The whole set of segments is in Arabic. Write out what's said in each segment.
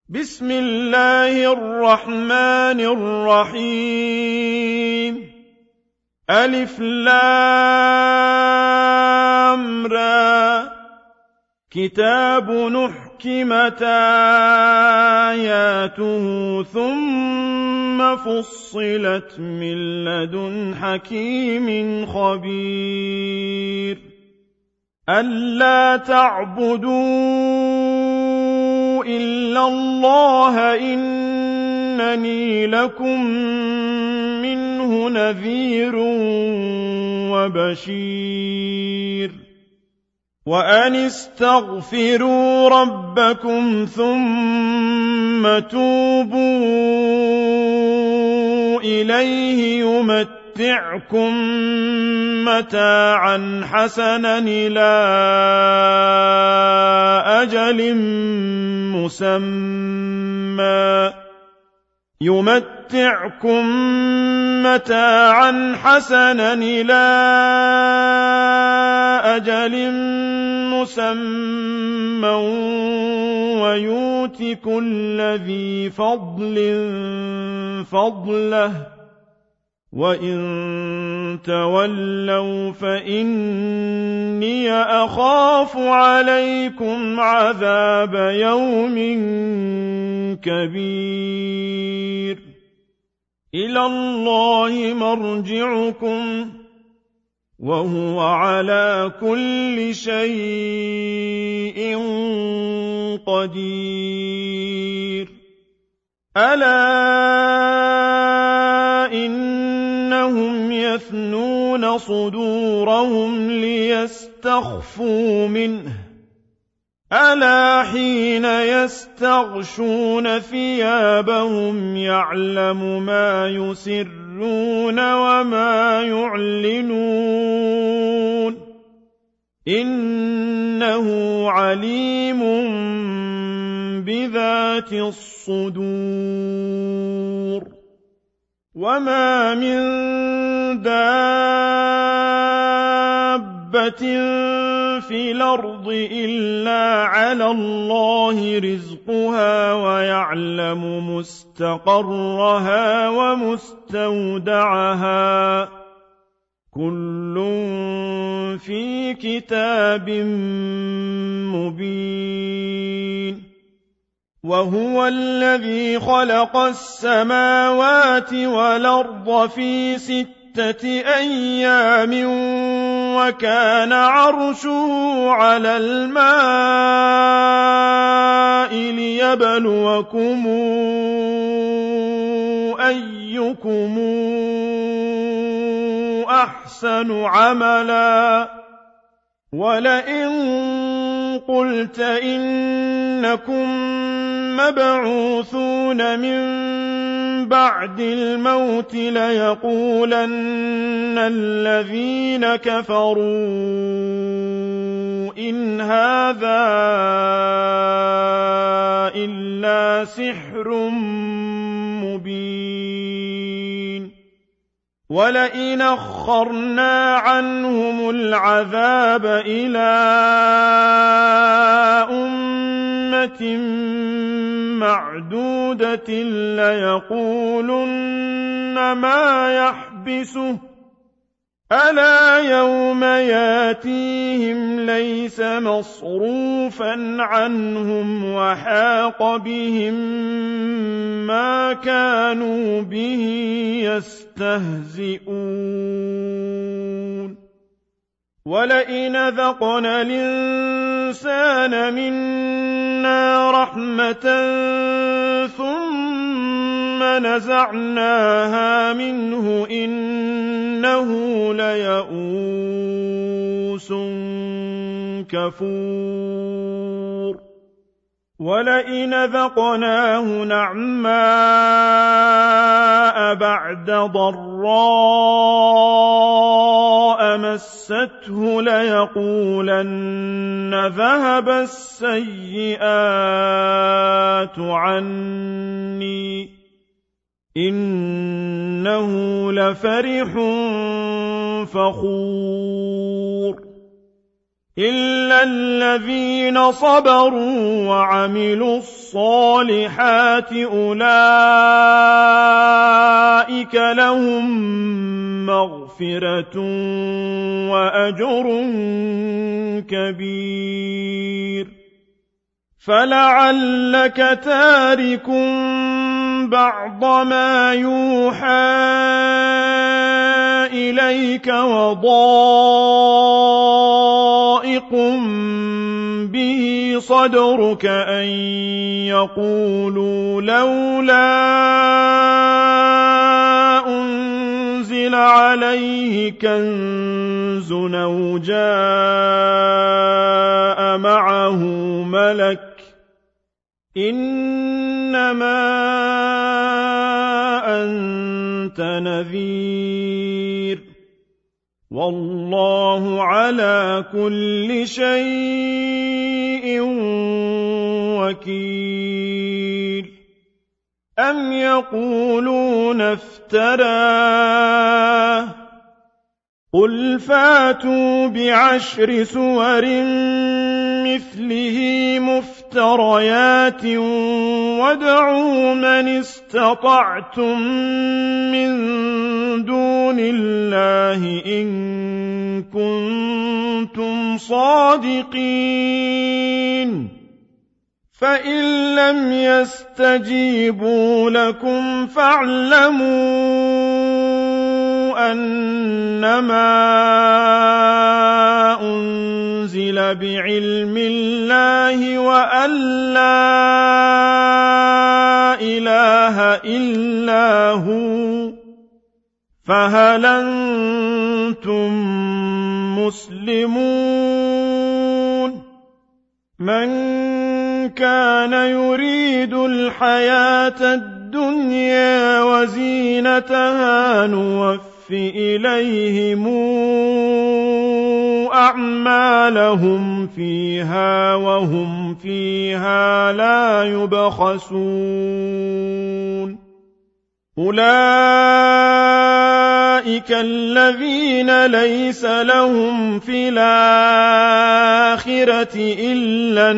بسم الله الرحمن الرحيم ألف لام را كتاب نحكمت آياته ثم فصلت من لدن حكيم خبير ألا تعبدوا إلا الله إنني لكم منه نذير وبشير وأن استغفروا ربكم ثم توبوا إليه يمتعكم متاعا حسنا إلى أجل مسمى ويؤت كل ذي فضل فضله وإن تولوا فإني أخاف عليكم عذاب يوم كبير إلى الله مرجعكم وهو على كل شيء قدير ألا إنهم يثنون صدورهم ليستخفوا منه ألا حين يستغشون ثيابهم يعلم ما يسرون وما يعلنون إنه عليم بذات الصدور وما من دابة في الأرض إلا على الله رزقها ويعلم مستقرها ومستودعها كل في كتاب مبين وهو الذي خلق السماوات والأرض في 6 أيام وكان عرشه على الماء ليبلوكم أيكم أحسن عملا ولئن قلت إنكم مبعوثون من بعد الموت ليقولن الذين كفروا إن هذا إلا سحر مبين ولئن أخرنا عنهم العذاب إلى أمة معدودة ليقولن ما يحبسه ألا يوم ياتيهم ليس مصروفا عنهم وحاق بهم ما كانوا به يستهزئون ولئن ذقنا الإنسان منا رحمة ثم نزعناها منه إنه ليئوس كفور ولئن ذقناه نعماء بعد ضراء مسته ليقولن ذهب السيئات عني إنه لفرح فخور إلا الذين صبروا وعملوا الصالحات أولئك لهم مغفرة وأجر كبير فلعلك تارك بعض ما يوحى إليك وضائق به صدرك أن يقولوا لولا أنزل عليه كنز أو جاء معه ملك إنما أنت نذير والله على كل شيء وكيل أم يقولون افتراه قل فاتوا بعشر سور مثله مفتريات وادعوا من استطعتم من دون الله إن كنتم صادقين فإن لم يستجيبوا لكم فاعلموا أنما أنزل بعلم الله وأن لا إله إلا هو فهل أنتم مسلمون من كان يريد الحياة الدنيا وزينتها نوفي إليهم أعمالهم فيها وهم فيها لا يبخسون أولئك الذين ليس لهم في الآخرة إلا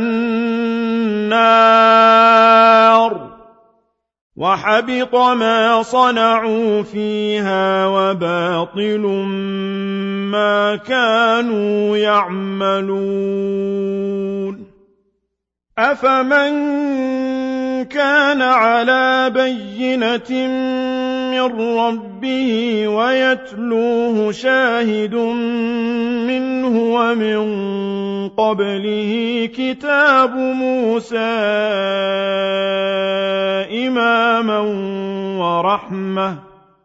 النار وحبط ما صنعوا فيها وباطل ما كانوا يعملون أفمن كان على بينة من ربه ويتلوه شاهد منه ومن قبله كتاب موسى إماما ورحمة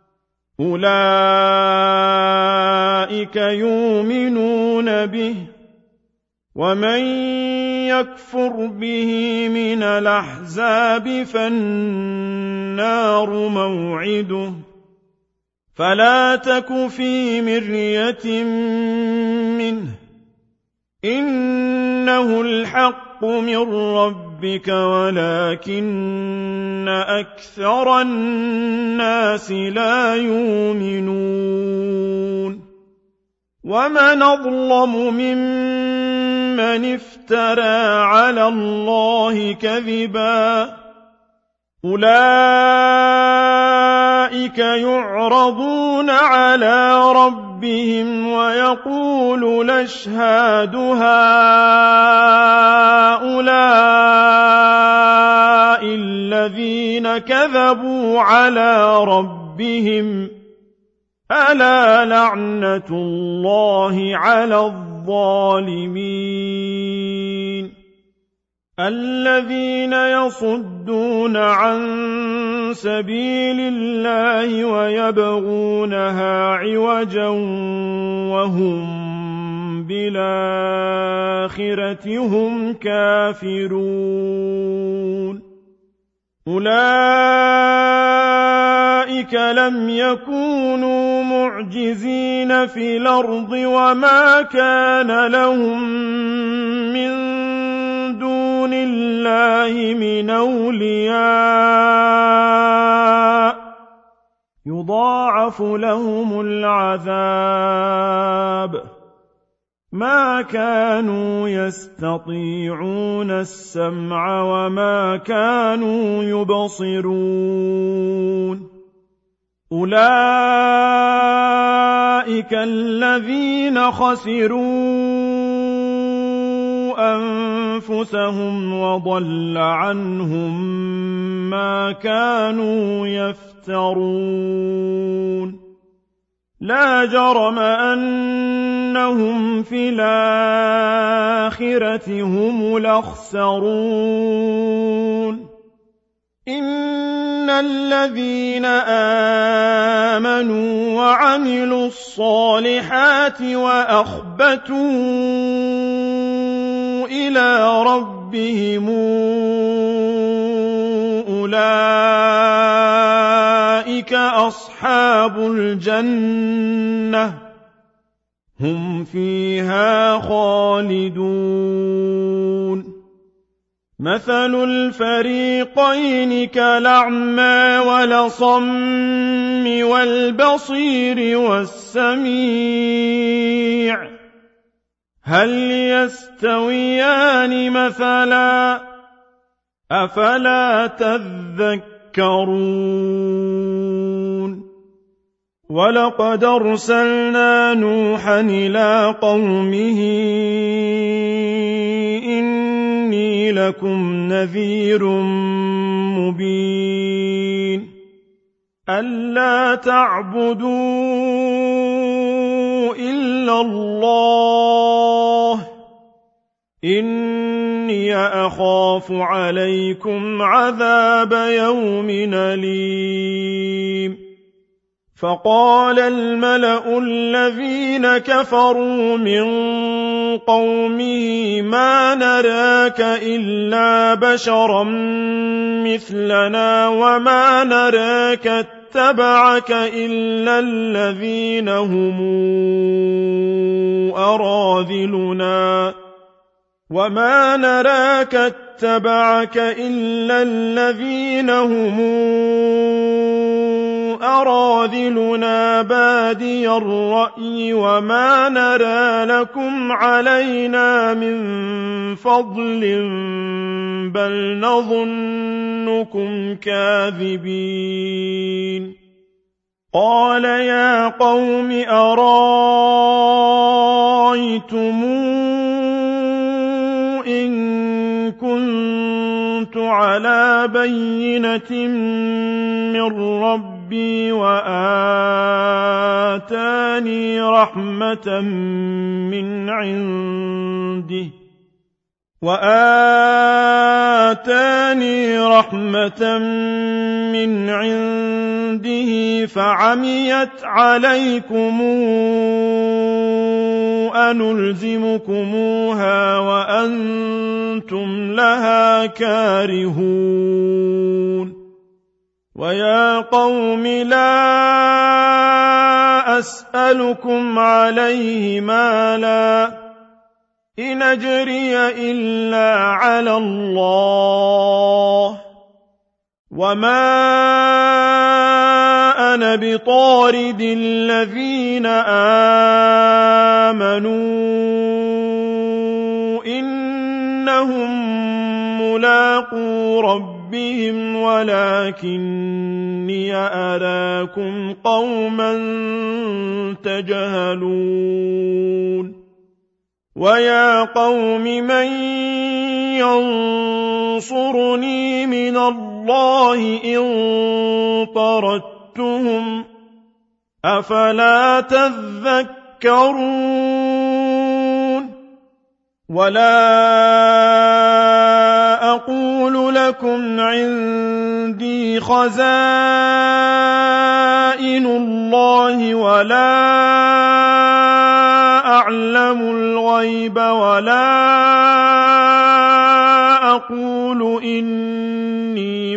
أولئك يؤمنون به ومن يكفر به من الأحزاب فالنار موعده فلا تك في مرية منه إنه الحق من ربك ولكن أكثر الناس لا يؤمنون ومن أظلم ممن افترى على الله كذبا أولئك يعرضون على ربهم ويقول الأشهاد هؤلاء الذين كذبوا على ربهم ألا لعنة الله على الظالمين الذين يصدون عن سبيل الله ويبغونها عوجا وهم بالآخرة هم كافرون أولئك لم يكونوا معجزين في الأرض وما كان لهم من دون الله من أولياء يضاعف لهم العذاب ما كانوا يستطيعون السمع وما كانوا يبصرون أولئك الذين خسروا أنفسهم وضل عنهم ما كانوا يفترون لا جرم أنهم في الآخرة هم الأخسرون إن الذين آمنوا وعملوا الصالحات وأخبتوا إلى ربهم أولئك أصحاب الجنة هم فيها خالدون مثل الفريقين كالأعمى والأصم والبصير والسميع هل يستويان مثلا أفلا تذكرون ولقد أرسلنا نوحا إلى قومه إني لكم نذير مبين ألا تعبدوا إلا الله إني أخاف عليكم عذاب يوم أليم فقال الملأ الذين كفروا من قومه ما نراك إلا بشرا مثلنا وما نراك اتبعك إلا الذين هم أراذلنا وما نراك اتبعك إلا الذين هم أراذلنا بادي الرأي وما نرى لكم علينا من فضل بل نظنكم كاذبين قال يا قوم أرايتم إن كنت على بينة من ربي وآتاني رحمة من عنده فعميت عليكم أنلزمكموها وأنتم لها كارهون ويا قوم لا أسألكم عليه مالا إن أجري إلا على الله وما أنا بطارد الذين آمنوا إنهم ملاقو ربهم ولكني أراكم قوما تجهلون ويا قوم من ينصرني من الله إن طردتهم أفلا تذكرون ولا أقول لكم عندي خزائن الله ولا أعلم الغيب ولا أقول إني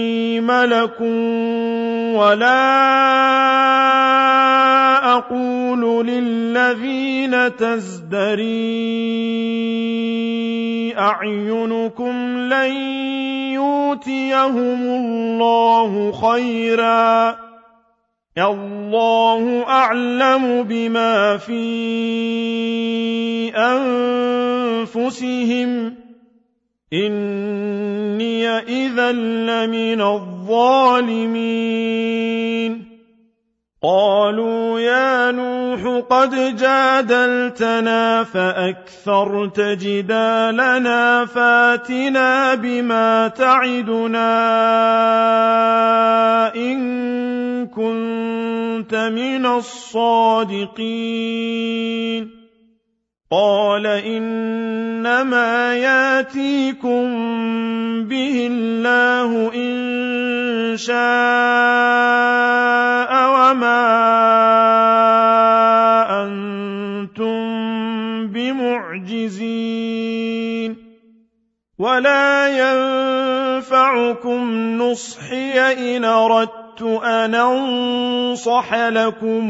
ملك ولا أقول يقول للذين تزدري أعينكم لن يؤتيهم الله خيرا الله أعلم بما في أنفسهم إني إذا لمن الظالمين قالوا يا نوح قد جادلتنا فأكثرت جدالنا فاتنا بما تعدنا إن كنت من الصادقين قال إنما ياتيكم به الله إن شاء وما أنتم بمعجزين ولا ينفعكم نصحي إن أردت أن أنصح لكم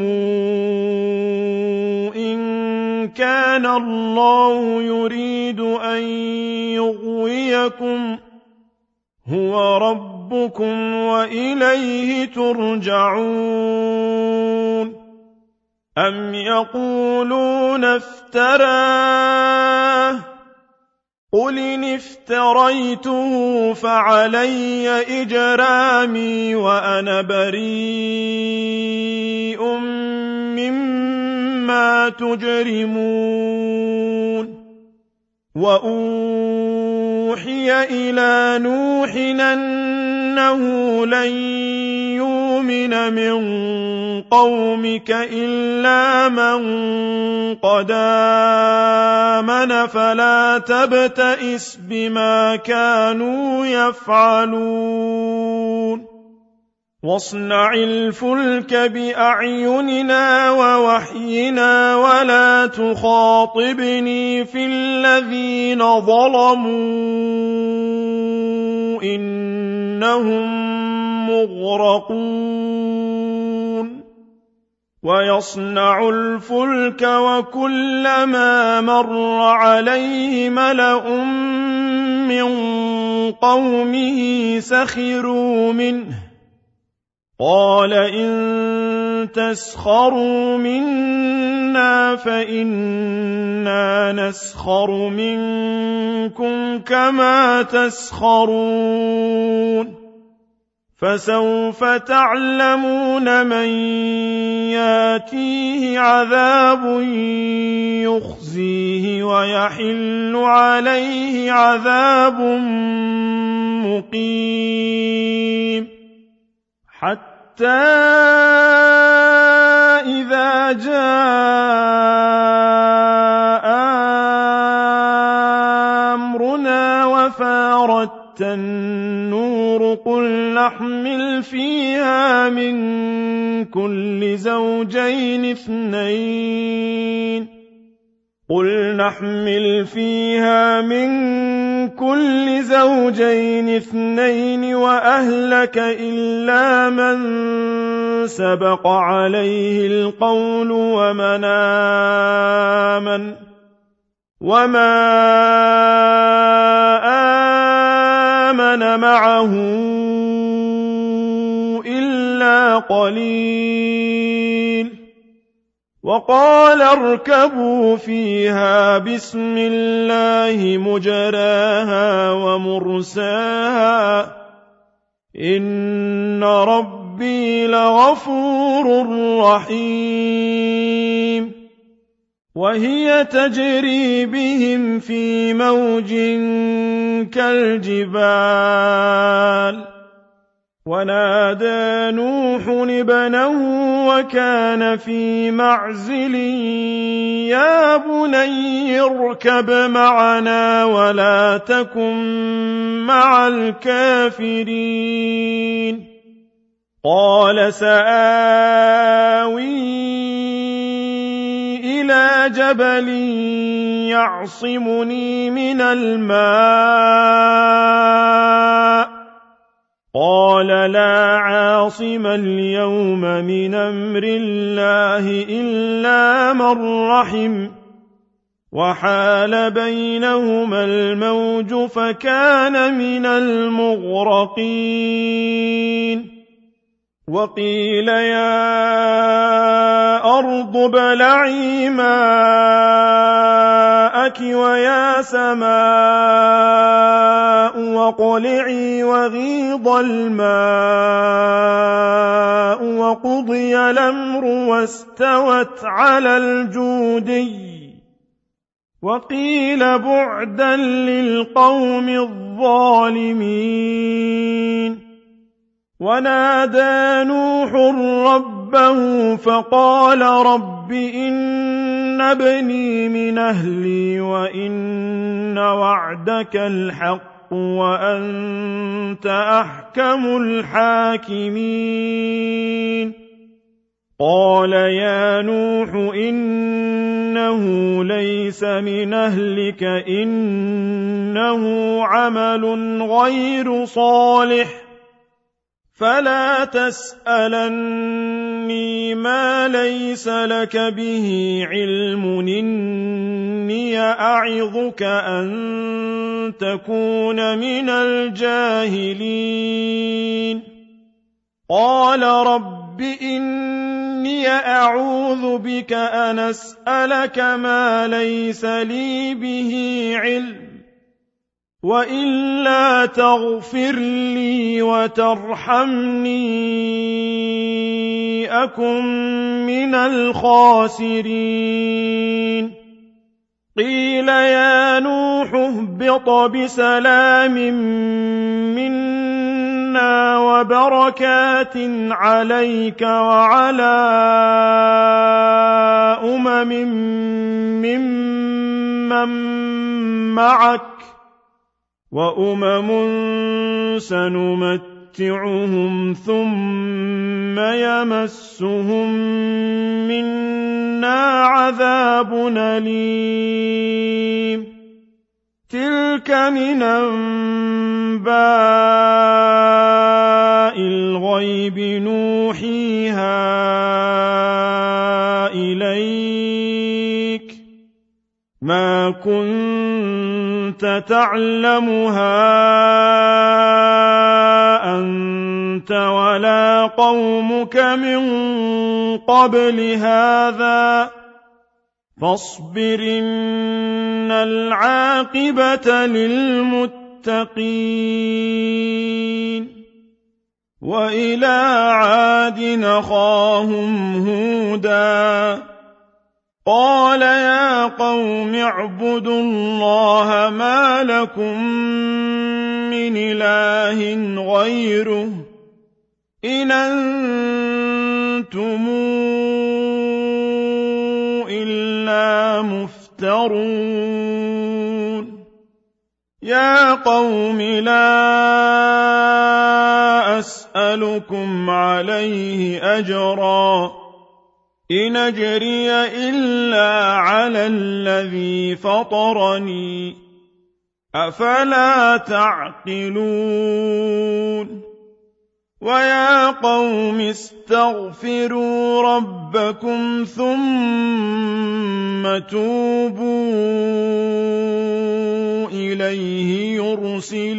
إن كان الله يريد أن يغويكم هو ربكم وإليه ترجعون أم يقولون افتراه قل إن افتريته فعلي إجرامي وأنا بريء مما تجرمون وأوحي إلى نوح أنه لن يؤمن من قومك إلا من قد آمن فلا تبتئس بما كانوا يفعلون واصنع الفلك بأعيننا ووحينا ولا تخاطبني في الذين ظلموا إنهم مغرقون ويصنع الفلك وكلما مر عليه ملأ من قومه سخروا منه قال إن تسخروا منا فإنا نسخر منكم كما تسخرون فسوف تعلمون من ياتيه عذاب يخزيه ويحل عليه عذاب مقيم حتى إذا جاء أمرنا وفارت النور قل نحمل فيها من كل زوجين اثنين وأهلك إلا من سبق عليه القول وما آمن معه إلا قليل وقال اركبوا فيها بسم الله مجراها ومرساها إن ربي لغفور رحيم وهي تجري بهم في موج كالجبال ونادى نوح ابنه وكان في معزل يا بني اركب معنا ولا تكن مع الكافرين قال سآوي إلى جبل يعصمني من الماء قال لا عاصم اليوم من أمر الله إلا من رحم وحال بينهما الموج فكان من المغرقين وقيل يا أرض ابلعي ماءك ويا سماء واقلعي وغيض الماء وقضي الأمر واستوت على الجودي وقيل بعدا للقوم الظالمين ونادى نوح ربه فقال رب إن ابني من أهلي وإن وعدك الحق وأنت أحكم الحاكمين قال يا نوح إنه ليس من أهلك إنه عمل غير صالح فلا تسألني ما ليس لك به علم إني أعظك أن تكون من الجاهلين قال رب إني أعوذ بك أن أسألك ما ليس لي به علم وإلا تغفر لي وترحمني أكن من الخاسرين قيل يا نوح اهبط بسلام منا وبركات عليك وعلى ممن معك وأمم سنمتعهم ثم يمسهم منا عذاب أليم تلك من أنباء الغيب نوحيها إليك ما كنت تعلمها أنت ولا قومك من قبل هذا فاصبر إن العاقبة للمتقين وإلى عاد أخاهم هودا قال يا قوم اعبدوا الله ما لكم من إله غيره إن أنتم إلا مفترون يا قوم لا أسألكم عليه أجرا إن أجري إلا على الذي فطرني أفلا تعقلون ويا قوم استغفروا ربكم ثم توبوا إليه يرسل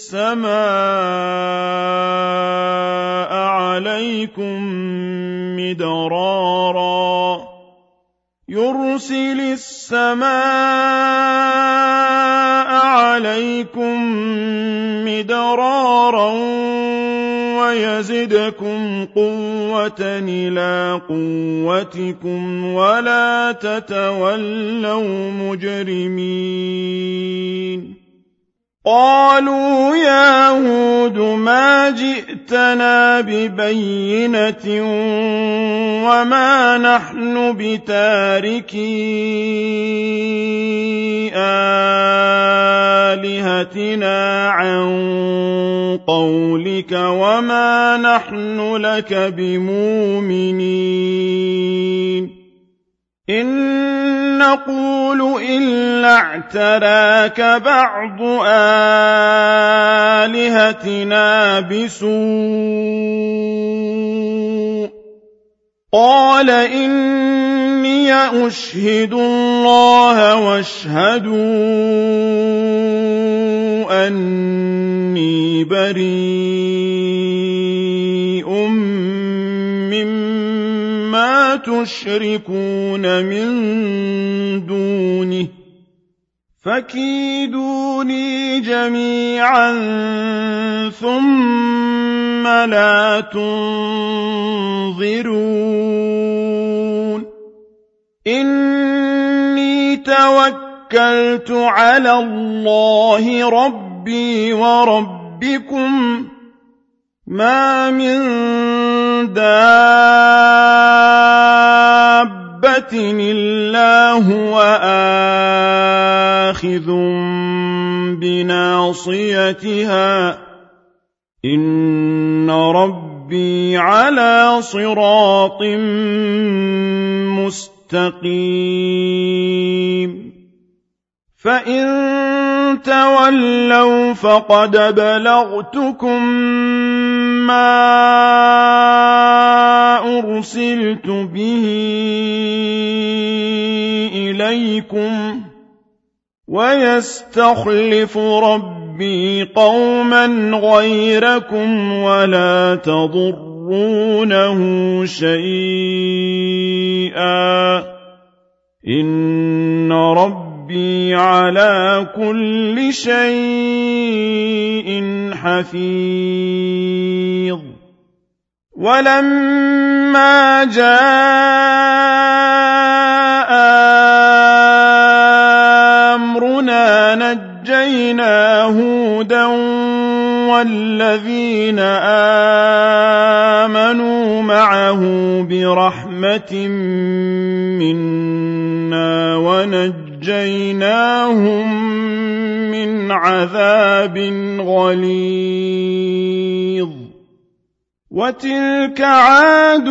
السماء عليكم مدرارا ويزدكم قوة إلى قوتكم ولا تتولوا مجرمين قالوا يا هود ما جئتنا ببينة وما نحن بتاركي آلهتنا عن قولك وما نحن لك بمؤمنين إن نقول إلا اعتراك بعض آلهتنا بسوء قال إني أشهد الله واشهدوا أني بريء مما تشركون من دونه فكيدوني جميعا ثم لا تنظرون إني توكلت على الله ربي وربكم ما من دابة إلا هو آخذ بناصيتها إن ربي على صراط مستقيم فإن تولوا فقد بلغتكم ما أرسلت به إليكم ويستخلف ربي قوما غيركم ولا تضرونه شيئا إن ربي على كل شيء حفيظ ولما جاء أمرنا نجينا هودا والذين آمنوا معه برحمة منا ونجيناهم من عذاب غليظ وتلك عاد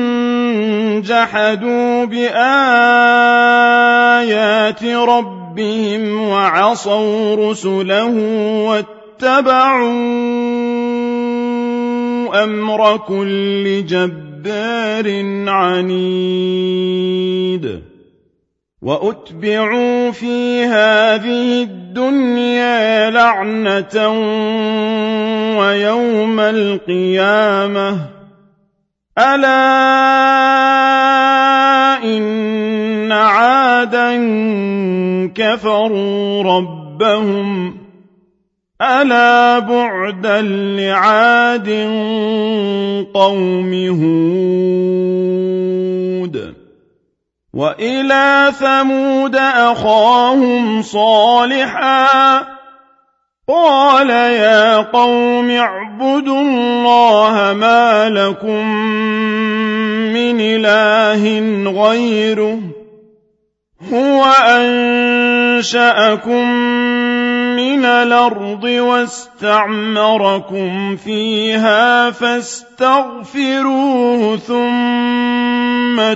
جحدوا بآيات ربهم وعصوا رسله واتبعوا أمر كل جبار عنيد وأتبعوا في هذه الدنيا لعنة ويوم القيامة ألا إن عادا كفروا ربهم ألا بعدا لعاد قوم هود وإلى ثمود أخاهم صالحا قال يا قوم اعبدوا الله ما لكم من إله غيره هو أنشأكم من الأرض واستعمركم فيها فاستغفروه ثم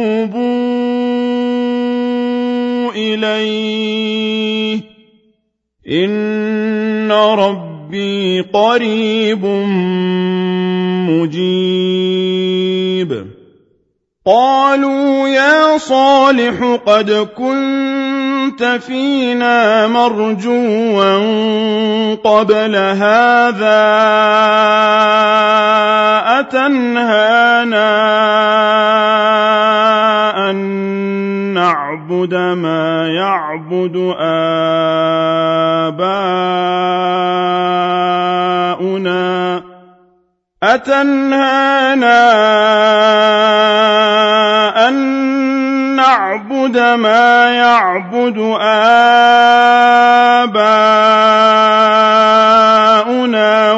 توبوا إليه إن ربي قريب مجيب قالوا يا صالح قد كنت فينا مرجوا قبل هذا أتنهانا أن نعبد ما يعبد آباؤنا أتنهانا أن نعبد ما يعبد آباؤنا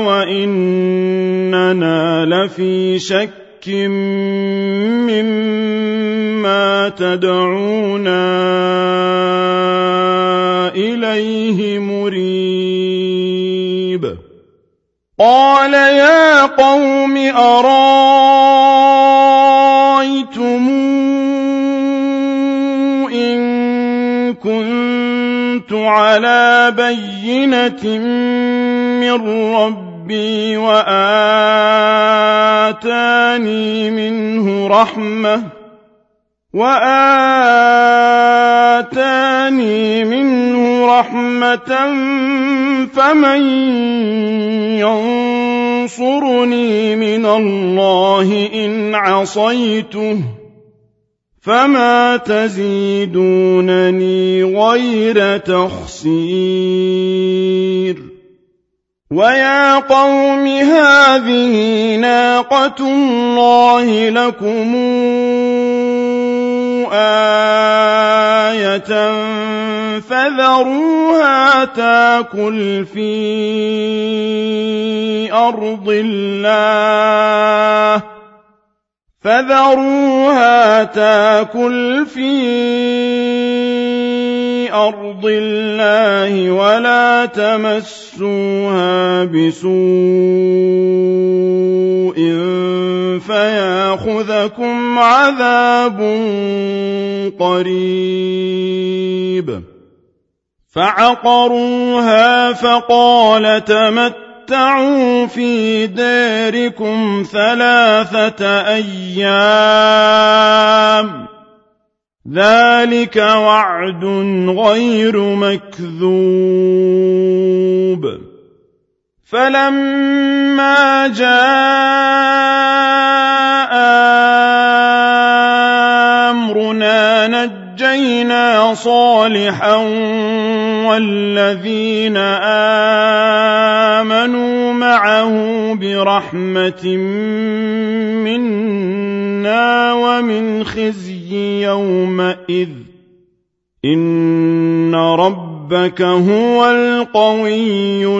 وإننا لفي شك مما تدعونا إليه مريب قال يا قوم أرايتم إن كنت على بينة من ربي وآتاني منه رحمة فمن ينصرني من الله إن عصيته فما تزيدونني غير تخسير ويا قوم هذه ناقة الله لكم آية فذروها تاكل في أرض الله ولا تمسوها بسوء فياخذكم عذاب قريب فعقروها فقال تمتعوا في داركم 3 أيام ذلك وعد غير مكذوب فلما جاء أمرنا نجينا صالحا والذين آمنوا معه برحمة منا ومن خزي يومئذ إن ربك هو القوي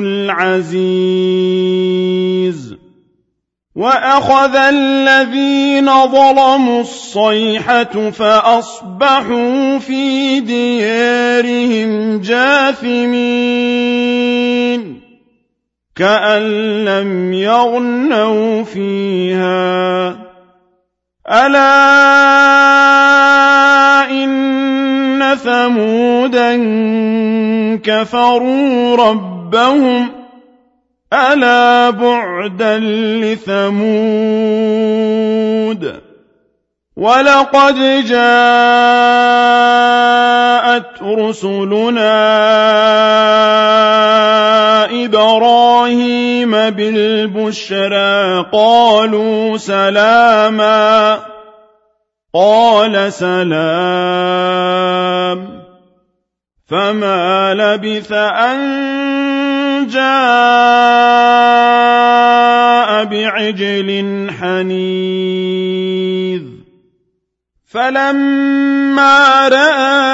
العزيز وأخذ الذين ظلموا الصيحة فأصبحوا في ديارهم جاثمين كأن لم يغنوا فيها ألا إن ثمودا كفروا ربهم ألا بعدا لثمود ولقد جاءت رسلنا إبراهيم بالبشرى قالوا سلاما قال سلام فما لبث أن جاء بعجل حنيذ فلما رأى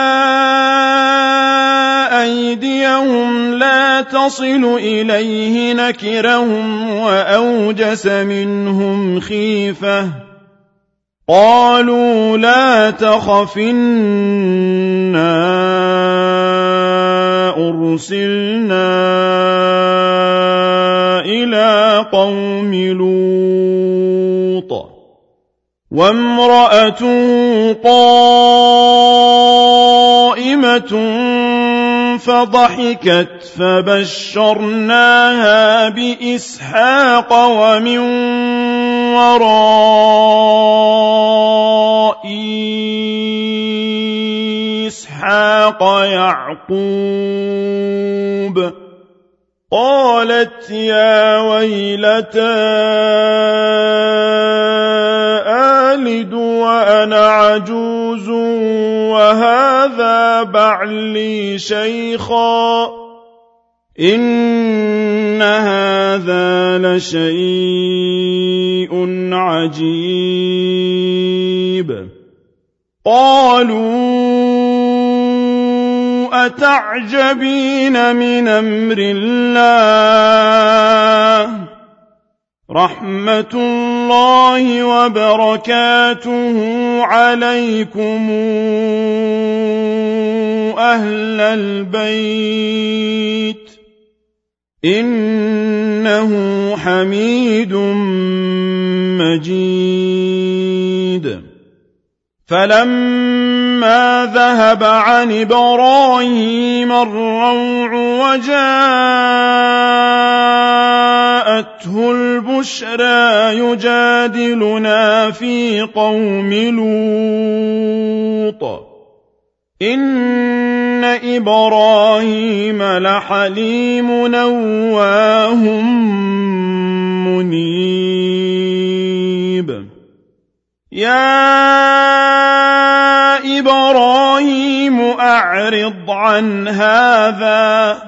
أيديهم لا تصل إليه نكرهم وأوجس منهم خيفة قالوا لا تخف إنا أرسلنا إلى قوم لوط وامرأته قائمة فضحكت فبشرناها بإسحاق ومن وراء إسحاق يعقوب قالت يا ويلتى آلد وأنا عجوز وهذا بعلي شيخا إن هذا لشيء عجيب قالوا أتعجبين من أمر الله رحمة الله وبركاته عليكم أهل البيت إنه حميد مجيد فلما فلما ذهب عن إبراهيم الروع وجاءته البشرى يجادلنا في قوم لوط إن إبراهيم لحليم أواه منيب يا إبراهيم أعرض عن هذا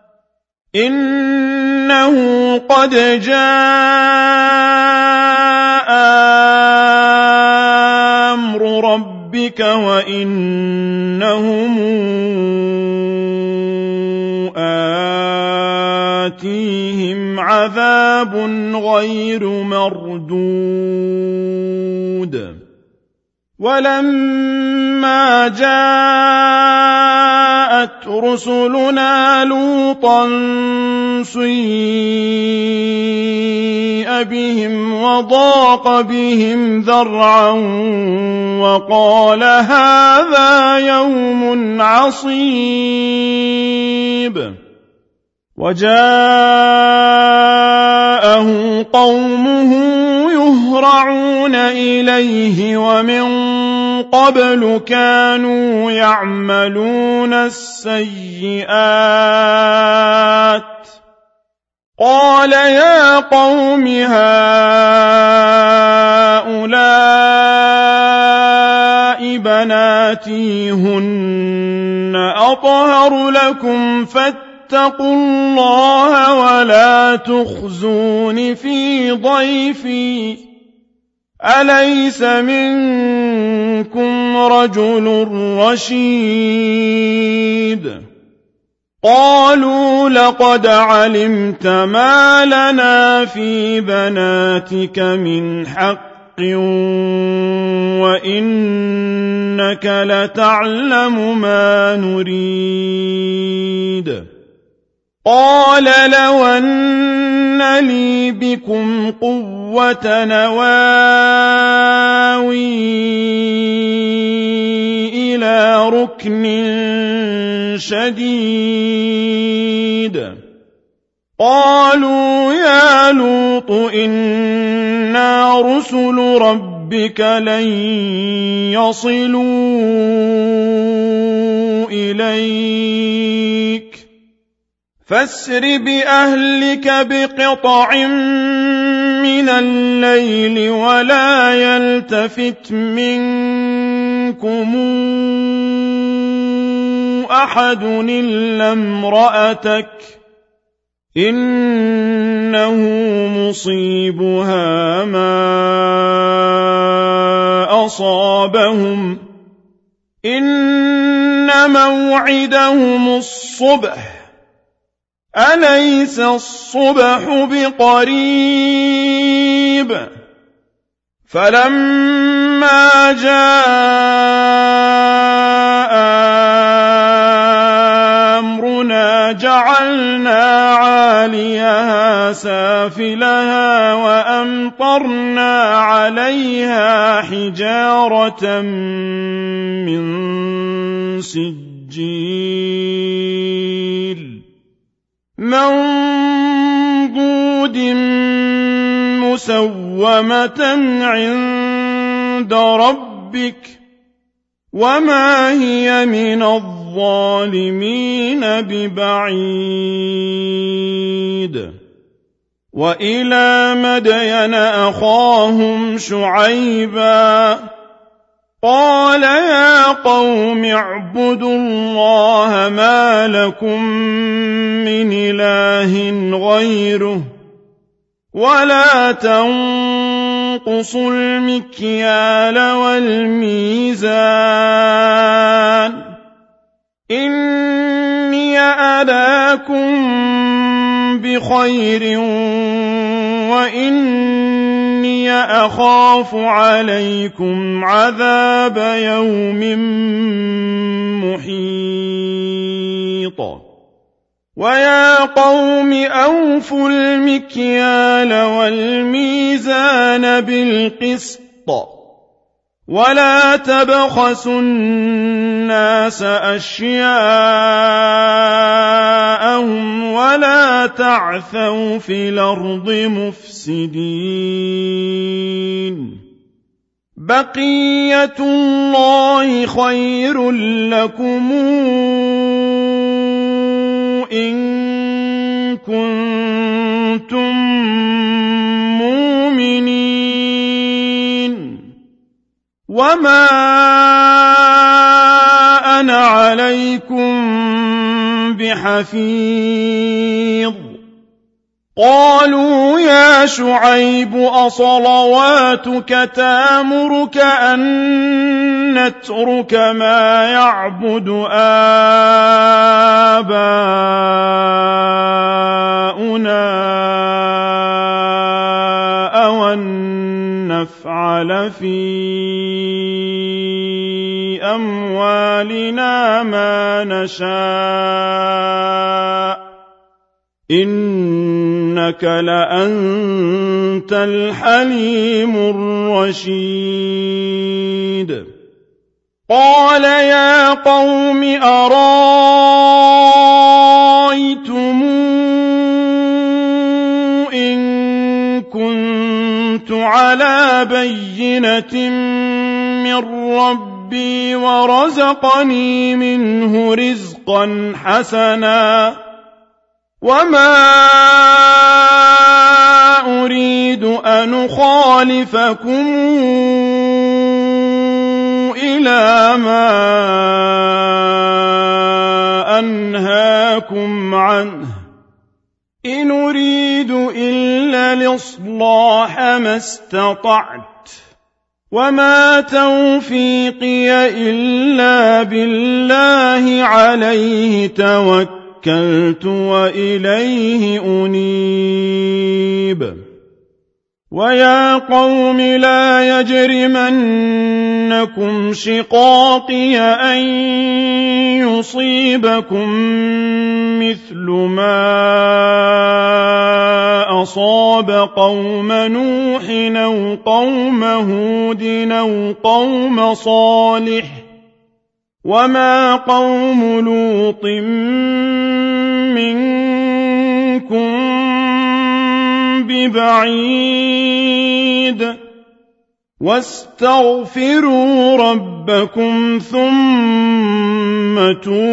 إنه قد جاء أمر ربك وإنهم آتيهم عذاب غير مردود ولما جاءت رسلنا لوطا سيء بهم وضاق بهم ذرعا وقال هذا يوم عصيب وجاءه قومه يهرعون إليه ومن قبل كانوا يعملون السيئات قال يا قوم هؤلاء بناتي هن أطهر لكم فاتقوا الله ولا تخزون في ضيفي أليس منكم رجل رشيد قالوا لقد علمت ما لنا في بناتك من حق وإنك لتعلم ما نريد قال لو أن لي بكم قوة نواوي إلى ركن شديد قالوا يا لوط إنا رسل ربك لن يصلوا إليك فاسر بأهلك بقطع من الليل ولا يلتفت منكم أحد إلا امرأتك إنه مصيبها ما أصابهم إن موعدهم الصبح أليس الصبح بقريب فلما جاء أمرنا جعلنا عاليها سافلها وأمطرنا عليها حجارة من سجيل منضود مسومة عند ربك وما هي من الظالمين ببعيد وإلى مدين أخاهم شعيبا قال يا قوم اعبدوا الله ما لكم من إله غيره ولا تنقصوا المكيال والميزان إني أراكم بخير وإني أخاف عليكم عذاب يوم محيط ويا قوم أوفوا المكيال والميزان بالقسط ولا تبخسوا الناس أشياءهم ولا تعثوا في الأرض مفسدين بقية الله خير لكم إن كنتم مؤمنين وما أنا عليكم بحفيظ قالوا يا شعيب أصلواتك تأمرك أن نترك ما يعبد آباؤنا أو أن نفعل في أموالنا ما نشاء إنك لأنت الحليم الرشيد قال يا قوم أرأيتم إن كنت على بينة من ربي ورزقني منه رزقا حسنا وما أريد أن أخالفكم إلى ما أنهاكم عنه إن أريد إلا الإصلاح ما استطعت وما توفيقي إلا بالله عليه توكلت وإليه أنيب ويا قوم لا يجرمنكم شقاقي أن يصيبكم مثل ما أصاب قوم نوح أو قوم هود أو قوم صالح وما قوم لوط منكم ببعيد واستغفروا ربكم ثم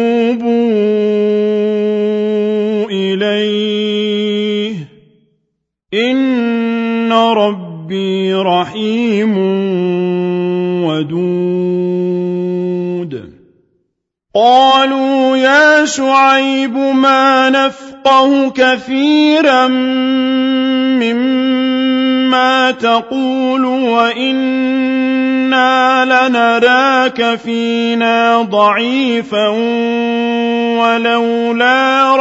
توبوا إليه إن ربي رحيم ودود قالوا يا شعيب ما نفقه كثيرا مما تقول وإنا لنراك فينا ضعيفا ولولا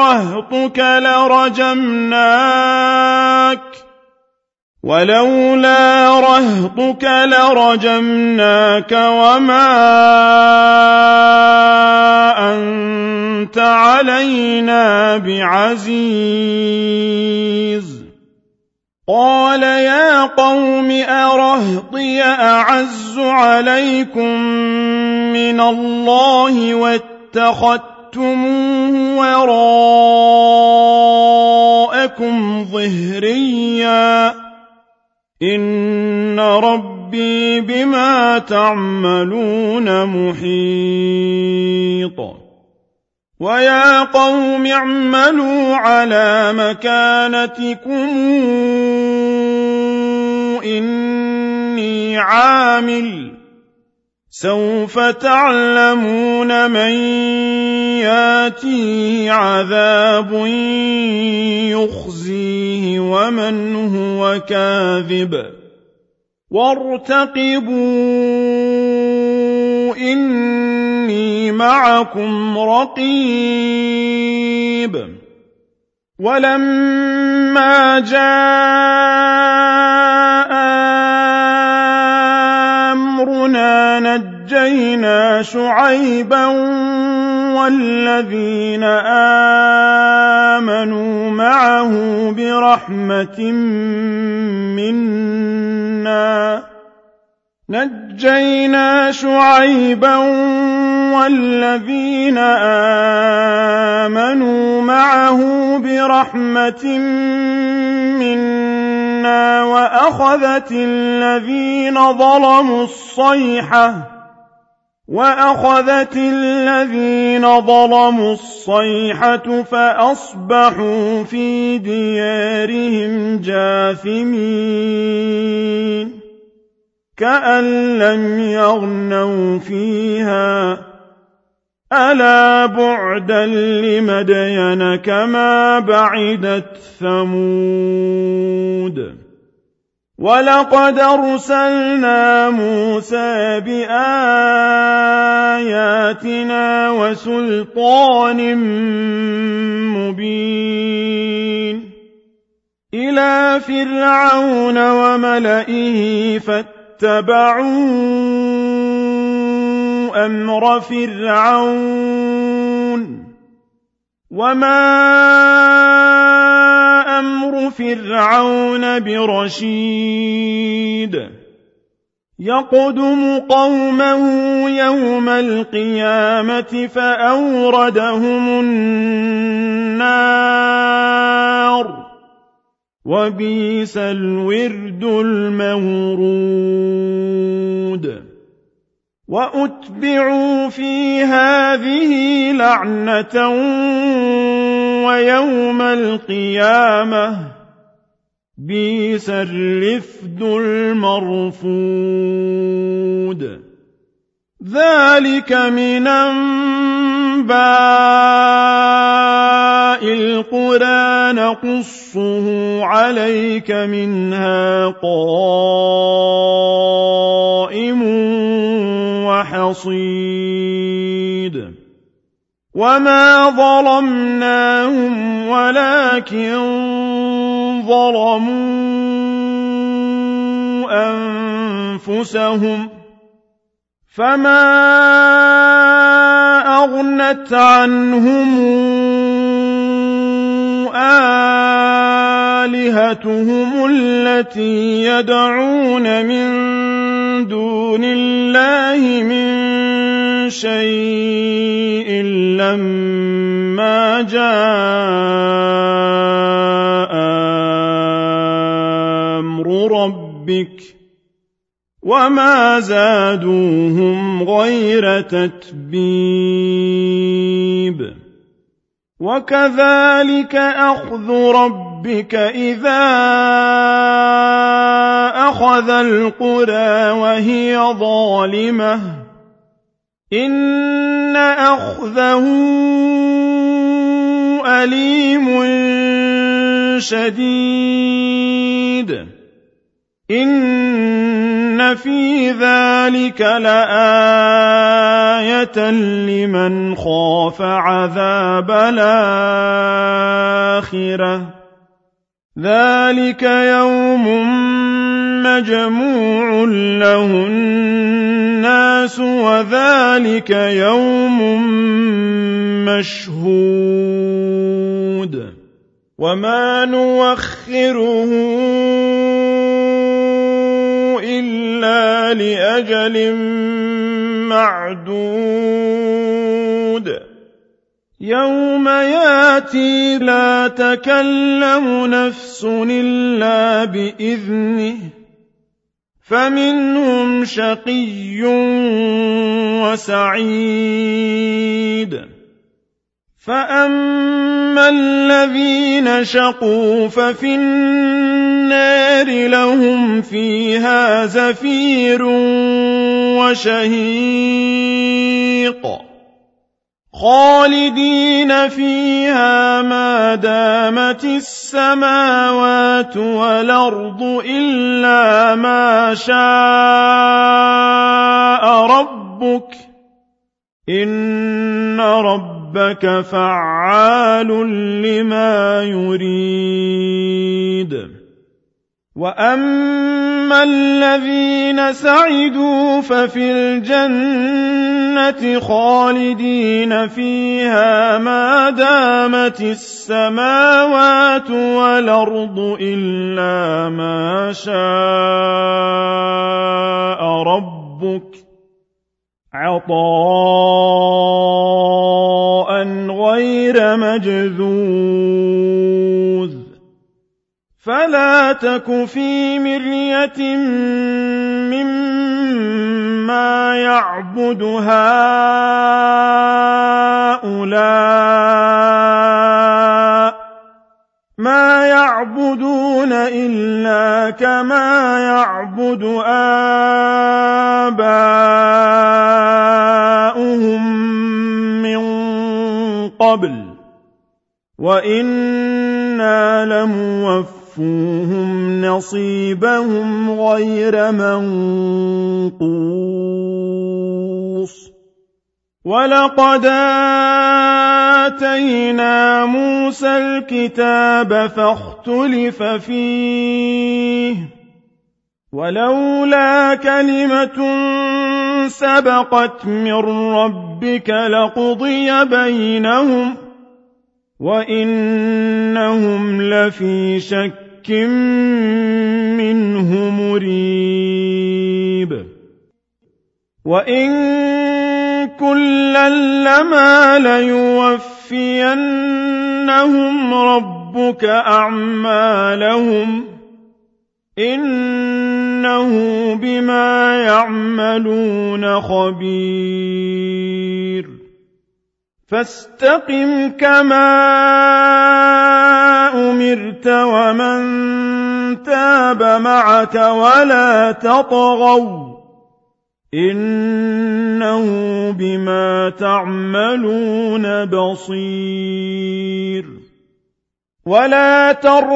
رهطك لرجمناك وما أنت علينا بعزيز قال يا قوم أرهطي أعز عليكم من الله واتخذتموه وراءكم ظهريا إن ربي بما تعملون محيط ويا قوم اعملوا على مكانتكم إني عامل سوف تعلمون من ياتيه عذاب يخزيه ومن هو كاذب وارتقبوا إني معكم رقيب ولما جاء أمرنا نجينا شعيبا والذين آمنوا معه برحمة منا نجينا شعيبا والذين آمنوا معه برحمة منا وأخذت الذين ظلموا الصيحة فأصبحوا في ديارهم جاثمين كأن لم يغنوا فيها ألا بعدا لمدين كما بعدت ثمود ولقد أرسلنا موسى بآياتنا وسلطان مبين إلى فرعون وملئه فاتبعوا أمر فرعون وما أمر فرعون برشيد يقدم قومه يوم القيامة فأوردهم النار وبئس الورد المورود وأتبعوا في هذه لعنة ويوم القيامة بئس الرفد المرفود ذلك من أنباء القرى نقصه عليك منها قائم وحصيد وما ظلمناهم ولكن ظلموا أنفسهم فما أغنت عنهم آلهتهم التي يدعون من دون الله من شيء لما جاء أمر ربك وما زادوهم غير تتبيب وكذلك أخذ ربك إذا أخذ القرى وهي ظالمة إن أخذه أليم شديد إن في ذلك لآية لمن خاف عذاب الآخرة ذلك يوم مجموع له الناس وذلك يوم مشهود وما نوخره إلا لأجل معدود يوم ياتي لا تكلم نفس إلا بإذنه فمنهم شقي وسعيد فأما الذين شقوا ففي النار لهم فيها زفير وشهيق خالدين فيها ما دامت السماوات والأرض إلا ما شاء ربك إن ربك فعال لما يريد وَأَمَّا الَّذِينَ سَعِدُوا فَفِي الْجَنَّةِ خَالِدِينَ فِيهَا مَا دَامَتِ السَّمَاوَاتُ وَالْأَرْضُ إِلَّا مَا شَاءَ رَبُّكَ عَطَاءً غَيْرَ مَجْذُوذٍ فَلَا تَكُ فِي مِرْيَةٍ مِّمَّا يَعْبُدُ هَٰؤُلَاءِ مَا يَعْبُدُونَ إِلَّا كَمَا يَعْبُدُ آبَاؤُهُم مِّن قَبْلُ وَإِنَّا لَمُوَفُّوهُمْ نَصِيبَهُمْ غَيْرَ مَنقُوصٍ وَلَقَدْ آتَيْنَا مُوسَى الْكِتَابَ فَاخْتُلِفَ فِيهِ وَلَوْلَا كَلِمَةٌ سَبَقَتْ مِن رَّبِّكَ لَقُضِيَ بَيْنَهُمْ وَإِنَّهُمْ لَفِي شَكٍّ مِّنْهُ مُرِيبٍ وَإِن كُلًّا لَّمَا لَيُوَفِّيَنَّهُمْ رَبُّكَ أَعْمَالَهُمْ إِنَّهُ بِمَا يَعْمَلُونَ خَبِيرٌ فَاسْتَقِمْ كَمَا أُمِرْتَ وَمَن تَابَ مَعَكَ وَلَا تَطْغَوْا إِنَّهُ بِمَا تَعْمَلُونَ بَصِيرٌ وَلَا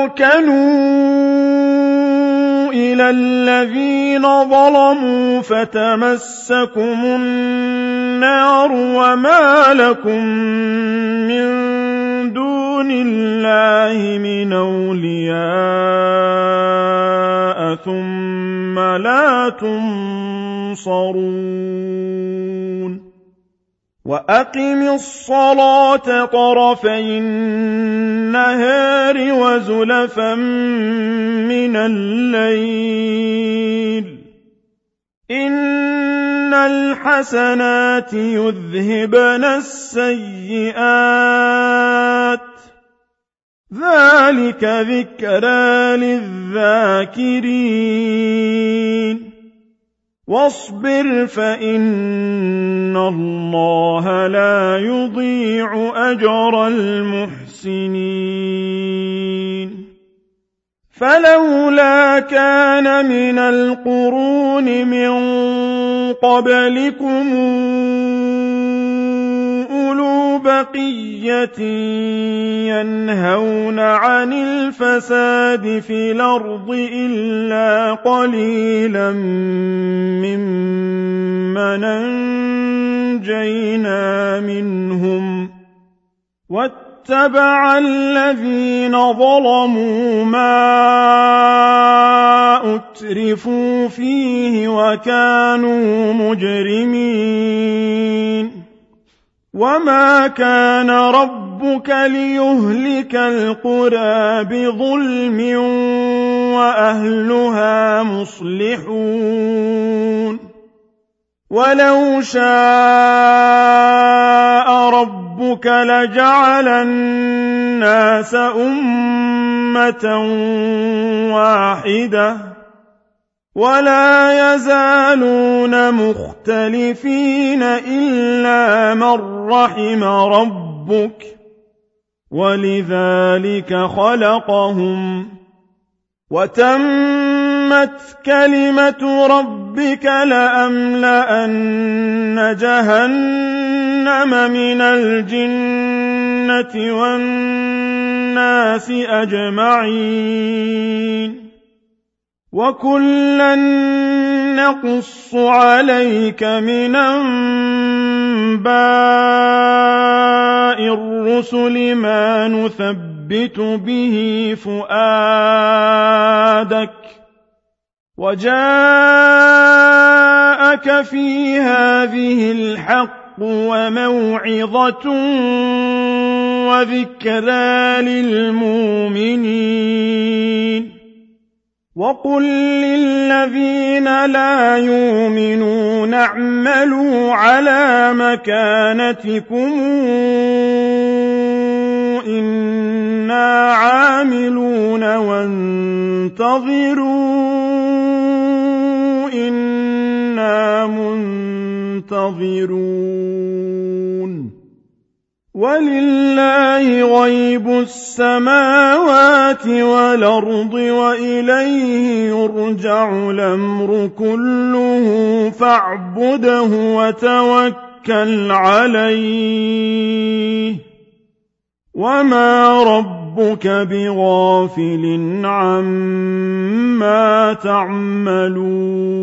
تَرْكَنُوا إِلَى الَّذِينَ ظَلَمُوا فَتَمَسَّكُمُ النَّارُ وَمَا لَكُم مِّن دُونِ اللَّهِ مِنْ أَوْلِيَاءَ ثُمَّ لَا تُنصَرُونَ وَأَقِمِ الصَّلَاةَ طَرَفَيِ النَّهَارِ وَزُلَفًا مِّنَ اللَّيْلِ إِنَّ الْحَسَنَاتِ يُذْهِبْنَ السَّيِّئَاتِ ذَلِكَ ذِكْرَىٰ لِلذَّاكِرِينَ وَاصْبِرْ فَإِنَّ اللَّهَ لَا يُضِيعُ أَجْرَ الْمُحْسِنِينَ فَلَوْلَا كَانَ مِنَ الْقُرُونِ مِن قَبْلِكُمْ أُولُو بَقِيَّةٍ يَنْهَوْنَ عَنِ الْفَسَادِ فِي الْأَرْضِ إِلَّا قَلِيلًا مِّمَّنْ أَنجَيْنَا مِنْهُمْ وَاتَّبَعَ الَّذِينَ ظَلَمُوا مَا أُتْرِفُوا فِيهِ وَكَانُوا مُجْرِمِينَ وَمَا كَانَ رَبُّكَ لِيُهْلِكَ الْقُرَىٰ بِظُلْمٍ وَأَهْلُهَا مُصْلِحُونَ وَلَوْ شَاءَ رَبُّكَ لَجَعَلَ النَّاسَ أُمَّةً وَاحِدَةً وَلَا يَزَالُونَ مُخْتَلِفِينَ إِلَّا مَن رَّحِمَ رَبُّكَ وَلِذَٰلِكَ خَلَقَهُمْ وَتَمَّتْ كَلِمَةُ رَبِّكَ لَأَمْلَأَنَّ جَهَنَّمَ مِنَ الْجِنَّةِ وَالنَّاسِ أَجْمَعِينَ وَكُلًّا نَّقُصُّ عَلَيْكَ مِنْ أَنبَاءِ الرُّسُلِ مَا نُثَبِّتُ نُثَبِّتُ بِهِ فُؤَادَكَ وَجَاءَكَ فِي هَٰذِهِ الْحَقُّ وَمَوْعِظَةٌ وَذِكْرَىٰ لِلْمُؤْمِنِينَ وَقُل لِّلَّذِينَ لَا يُؤْمِنُونَ اعْمَلُوا عَلَىٰ مَكَانَتِكُمْ إِنَّا عَامِلُونَ وَانتَظِرُوا إِنَّا مُنتَظِرُونَ وَلِلَّهِ غَيْبُ السَّمَاوَاتِ وَالْأَرْضِ وَإِلَيْهِ يُرْجَعُ الْأَمْرُ كُلُّهُ فَاعْبُدْهُ وَتَوَكَّلْ عَلَيْهِ وَمَا رَبُّكَ بِغَافِلٍ عَمَّا تَعْمَلُونَ